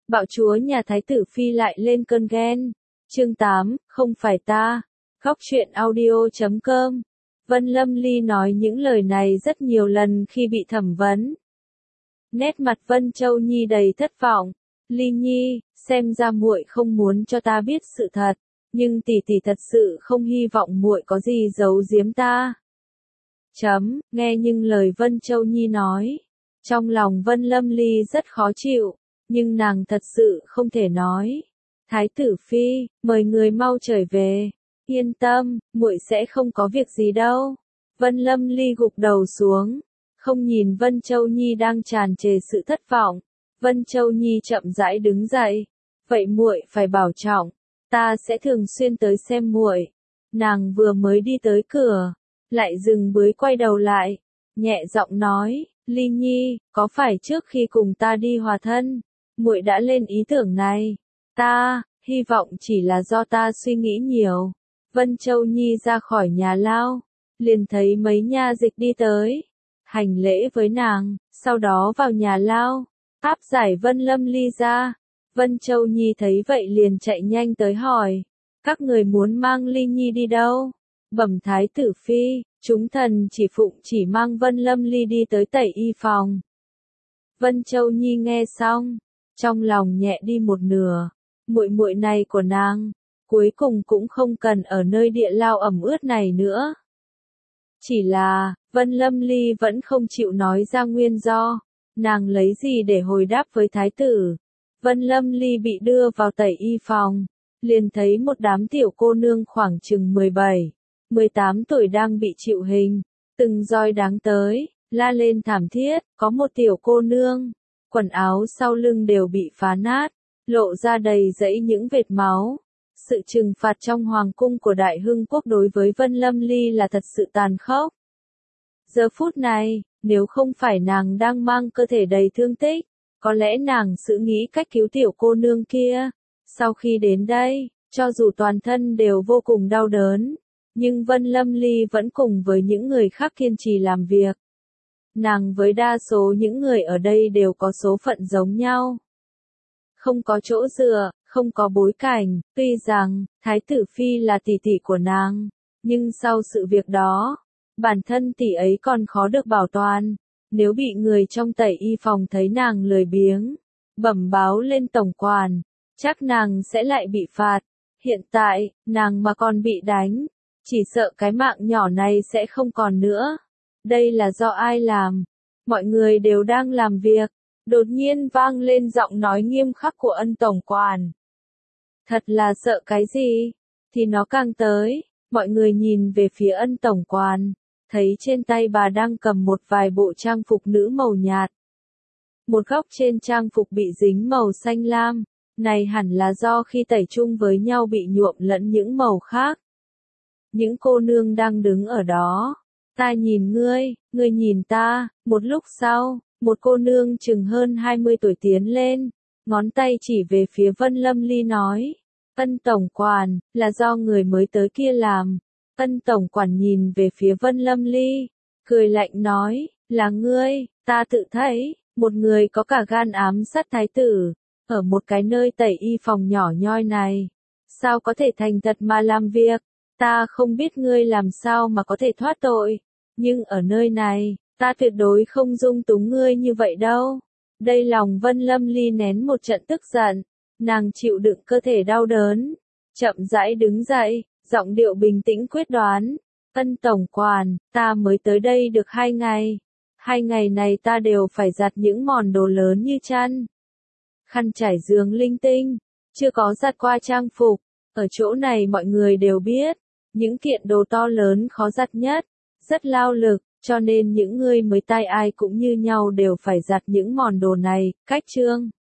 Bạo chúa nhà Thái tử Phi lại lên cơn ghen. Chương 8, không phải ta. Góc truyện audio.com. Vân Lâm Ly nói những lời này rất nhiều lần khi bị thẩm vấn. Nét mặt Vân Châu Nhi đầy thất vọng. Ly Nhi, xem ra muội không muốn cho ta biết sự thật, nhưng tỷ tỷ thật sự không hy vọng muội có gì giấu giếm ta. Nghe nhưng lời Vân Châu Nhi nói, trong lòng Vân Lâm Ly rất khó chịu, nhưng nàng thật sự không thể nói. Thái tử Phi, mời người mau trở về. Yên tâm, muội sẽ không có việc gì đâu. Vân Lâm Ly gục đầu xuống, không nhìn Vân Châu Nhi đang tràn trề sự thất vọng. Vân Châu Nhi chậm rãi đứng dậy. Vậy muội phải bảo trọng, ta sẽ thường xuyên tới xem muội. Nàng vừa mới đi tới cửa, lại dừng bước quay đầu lại, nhẹ giọng nói, Ly Nhi, có phải trước khi cùng ta đi hòa thân, muội đã lên ý tưởng này? Ta, hy vọng chỉ là do ta suy nghĩ nhiều. Vân Châu Nhi ra khỏi nhà lao, liền thấy mấy nha dịch đi tới, hành lễ với nàng, sau đó vào nhà lao, áp giải Vân Lâm Ly ra. Vân Châu Nhi thấy vậy liền chạy nhanh tới hỏi, các người muốn mang Ly Nhi đi đâu? Bẩm Thái tử Phi, chúng thần chỉ phụng chỉ mang Vân Lâm Ly đi tới tẩy y phòng. Vân Châu Nhi nghe xong, trong lòng nhẹ đi một nửa, muội muội này của nàng, cuối cùng cũng không cần ở nơi địa lao ẩm ướt này nữa. Chỉ là, Vân Lâm Ly vẫn không chịu nói ra nguyên do, nàng lấy gì để hồi đáp với thái tử. Vân Lâm Ly bị đưa vào tẩy y phòng, liền thấy một đám tiểu cô nương khoảng chừng 17, 18 tuổi đang bị chịu hình, từng roi đáng tới, la lên thảm thiết, có một tiểu cô nương, quần áo sau lưng đều bị phá nát, lộ ra đầy dẫy những vệt máu. Sự trừng phạt trong hoàng cung của Đại Hưng Quốc đối với Vân Lâm Ly là thật sự tàn khốc. Giờ phút này, nếu không phải nàng đang mang cơ thể đầy thương tích, có lẽ nàng sẽ nghĩ cách cứu tiểu cô nương kia. Sau khi đến đây, cho dù toàn thân đều vô cùng đau đớn, nhưng Vân Lâm Ly vẫn cùng với những người khác kiên trì làm việc. Nàng với đa số những người ở đây đều có số phận giống nhau. Không có chỗ dựa, không có bối cảnh, tuy rằng, Thái tử Phi là tỷ tỷ của nàng, nhưng sau sự việc đó, bản thân tỷ ấy còn khó được bảo toàn. Nếu bị người trong tẩy y phòng thấy nàng lười biếng, bẩm báo lên tổng quản, chắc nàng sẽ lại bị phạt. Hiện tại, nàng mà còn bị đánh, chỉ sợ cái mạng nhỏ này sẽ không còn nữa. Đây là do ai làm? Mọi người đều đang làm việc. Đột nhiên vang lên giọng nói nghiêm khắc của Ân tổng quản. Thật là sợ cái gì? Thì nó càng tới. Mọi người nhìn về phía Ân tổng quản, thấy trên tay bà đang cầm một vài bộ trang phục nữ màu nhạt. Một góc trên trang phục bị dính màu xanh lam, này hẳn là do khi tẩy chung với nhau bị nhuộm lẫn những màu khác. Những cô nương đang đứng ở đó, ta nhìn ngươi, ngươi nhìn ta. Một lúc sau, một cô nương chừng hơn 20 tuổi tiến lên, ngón tay chỉ về phía Vân Lâm Ly nói, Ân tổng quản, là do người mới tới kia làm. Ân tổng quản nhìn về phía Vân Lâm Ly, cười lạnh nói, là ngươi. Ta tự thấy, một người có cả gan ám sát thái tử, ở một cái nơi tẩy y phòng nhỏ nhoi này, sao có thể thành thật mà làm việc? Ta không biết ngươi làm sao mà có thể thoát tội, nhưng ở nơi này, ta tuyệt đối không dung túng ngươi như vậy đâu. Đây lòng Vân Lâm Ly nén một trận tức giận, nàng chịu đựng cơ thể đau đớn, chậm rãi đứng dậy, giọng điệu bình tĩnh quyết đoán. Ân tổng quản, ta mới tới đây được 2 ngày. 2 ngày này ta đều phải giặt những món đồ lớn như chăn, khăn trải giường linh tinh, chưa có giặt qua trang phục. Ở chỗ này mọi người đều biết, những kiện đồ to lớn khó giặt nhất, rất lao lực, cho nên những người mới tay ai cũng như nhau đều phải giặt những món đồ này. Cách chương